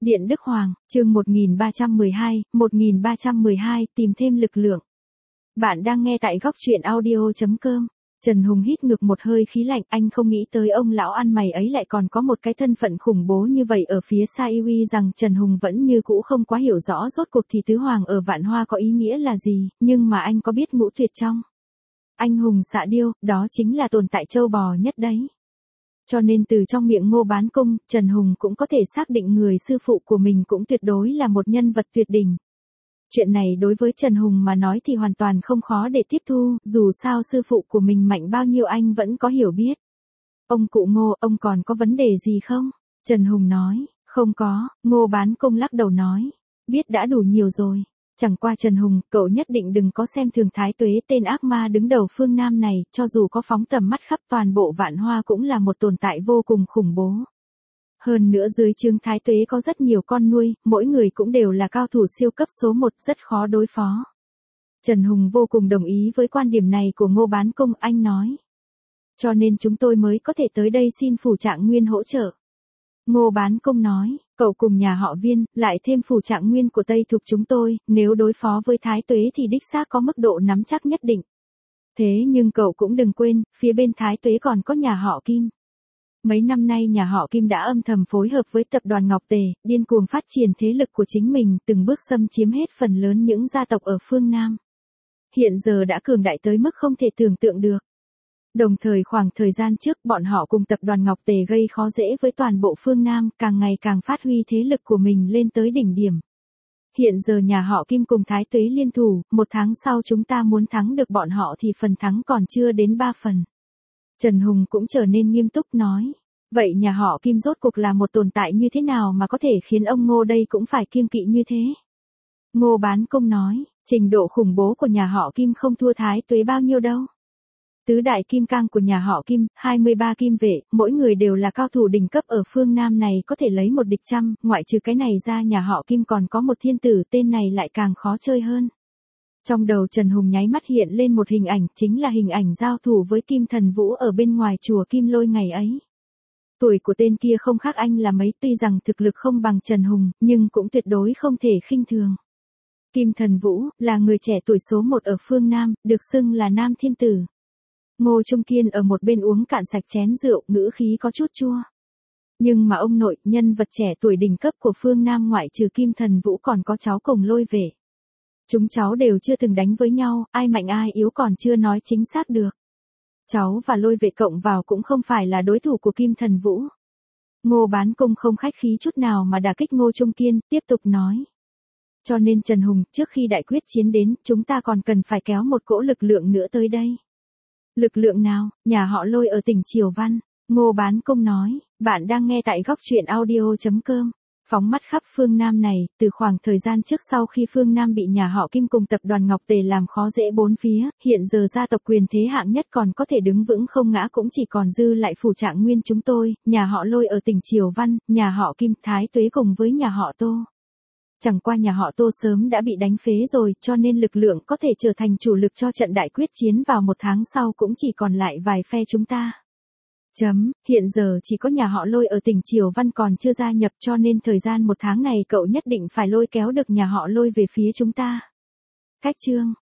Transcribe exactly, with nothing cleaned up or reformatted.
Điện Đức Hoàng, chương một nghìn ba trăm mười hai, một nghìn ba trăm mười hai, tìm thêm lực lượng. Bạn đang nghe tại góc truyện audio chấm com. Trần Hùng hít ngược một hơi khí lạnh, anh không nghĩ tới ông lão ăn mày ấy lại còn có một cái thân phận khủng bố như vậy ở phía xa. Uy rằng Trần Hùng vẫn như cũ không quá hiểu rõ rốt cuộc thì tứ hoàng ở Vạn Hoa có ý nghĩa là gì, nhưng mà anh có biết ngũ tuyệt trong anh hùng xạ điêu, đó chính là tồn tại châu bò nhất đấy. Cho nên từ trong miệng Ngô Bán Cung, Trần Hùng cũng có thể xác định người sư phụ của mình cũng tuyệt đối là một nhân vật tuyệt đỉnh. Chuyện này đối với Trần Hùng mà nói thì hoàn toàn không khó để tiếp thu, dù sao sư phụ của mình mạnh bao nhiêu anh vẫn có hiểu biết. Ông cụ Ngô, ông còn có vấn đề gì không? Trần Hùng nói, không có. Ngô Bán Cung lắc đầu nói, biết đã đủ nhiều rồi. Chẳng qua Trần Hùng, cậu nhất định đừng có xem thường Thái Tuế, tên ác ma đứng đầu phương Nam này, cho dù có phóng tầm mắt khắp toàn bộ Vạn Hoa cũng là một tồn tại vô cùng khủng bố. Hơn nữa dưới trướng Thái Tuế có rất nhiều con nuôi, mỗi người cũng đều là cao thủ siêu cấp số một, rất khó đối phó. Trần Hùng vô cùng đồng ý với quan điểm này của Ngô Bán Cung, anh nói. Cho nên chúng tôi mới có thể tới đây xin Phủ Trạng Nguyên hỗ trợ. Ngô Bán Cung nói, cậu cùng nhà họ Viên, lại thêm Phủ Trạng Nguyên của Tây Thục chúng tôi, nếu đối phó với Thái Tuế thì đích xác có mức độ nắm chắc nhất định. Thế nhưng cậu cũng đừng quên, phía bên Thái Tuế còn có nhà họ Kim. Mấy năm nay nhà họ Kim đã âm thầm phối hợp với tập đoàn Ngọc Tề, điên cuồng phát triển thế lực của chính mình, từng bước xâm chiếm hết phần lớn những gia tộc ở phương Nam. Hiện giờ đã cường đại tới mức không thể tưởng tượng được. Đồng thời khoảng thời gian trước bọn họ cùng tập đoàn Ngọc Tề gây khó dễ với toàn bộ phương Nam, càng ngày càng phát huy thế lực của mình lên tới đỉnh điểm. Hiện giờ nhà họ Kim cùng Thái Tuế liên thủ, một tháng sau chúng ta muốn thắng được bọn họ thì phần thắng còn chưa đến ba phần. Trần Hùng cũng trở nên nghiêm túc nói, vậy nhà họ Kim rốt cuộc là một tồn tại như thế nào mà có thể khiến ông Ngô đây cũng phải kiêng kỵ như thế? Ngô Bán Cung nói, trình độ khủng bố của nhà họ Kim không thua Thái Tuế bao nhiêu đâu. Tứ đại kim cang của nhà họ Kim, hai mươi ba kim vệ, mỗi người đều là cao thủ đỉnh cấp ở phương Nam này, có thể lấy một địch trăm, ngoại trừ cái này ra nhà họ Kim còn có một thiên tử, tên này lại càng khó chơi hơn. Trong đầu Trần Hùng nháy mắt hiện lên một hình ảnh, chính là hình ảnh giao thủ với Kim Thần Vũ ở bên ngoài chùa Kim Lôi ngày ấy. Tuổi của tên kia không khác anh là mấy, tuy rằng thực lực không bằng Trần Hùng, nhưng cũng tuyệt đối không thể khinh thường. Kim Thần Vũ, là người trẻ tuổi số một ở phương Nam, được xưng là Nam Thiên Tử. Ngô Trung Kiên ở một bên uống cạn sạch chén rượu, ngữ khí có chút chua. Nhưng mà ông nội, nhân vật trẻ tuổi đỉnh cấp của phương Nam ngoại trừ Kim Thần Vũ còn có cháu cùng Lôi Vệ. Chúng cháu đều chưa từng đánh với nhau, ai mạnh ai yếu còn chưa nói chính xác được. Cháu và Lôi Vệ cộng vào cũng không phải là đối thủ của Kim Thần Vũ. Ngô Bán Cung không khách khí chút nào mà đả kích Ngô Trung Kiên, tiếp tục nói. Cho nên Trần Hùng, trước khi đại quyết chiến đến, chúng ta còn cần phải kéo một cỗ lực lượng nữa tới đây. Lực lượng nào? Nhà họ Lôi ở tỉnh Triều Văn. Ngô Bán Cung nói, bạn đang nghe tại góc truyện audio chấm com. Phóng mắt khắp phương Nam này, từ khoảng thời gian trước sau khi phương Nam bị nhà họ Kim cùng tập đoàn Ngọc Tề làm khó dễ bốn phía, hiện giờ gia tộc quyền thế hạng nhất còn có thể đứng vững không ngã cũng chỉ còn dư lại Phủ Trạng Nguyên chúng tôi, nhà họ Lôi ở tỉnh Triều Văn, nhà họ Kim, Thái Tuế cùng với nhà họ Tô. Chẳng qua nhà họ Tô sớm đã bị đánh phế rồi, cho nên lực lượng có thể trở thành chủ lực cho trận đại quyết chiến vào một tháng sau cũng chỉ còn lại vài phe chúng ta. Chấm, hiện giờ chỉ có nhà họ Lôi ở tỉnh Triều Văn còn chưa gia nhập, cho nên thời gian một tháng này cậu nhất định phải lôi kéo được nhà họ Lôi về phía chúng ta. Cách chương.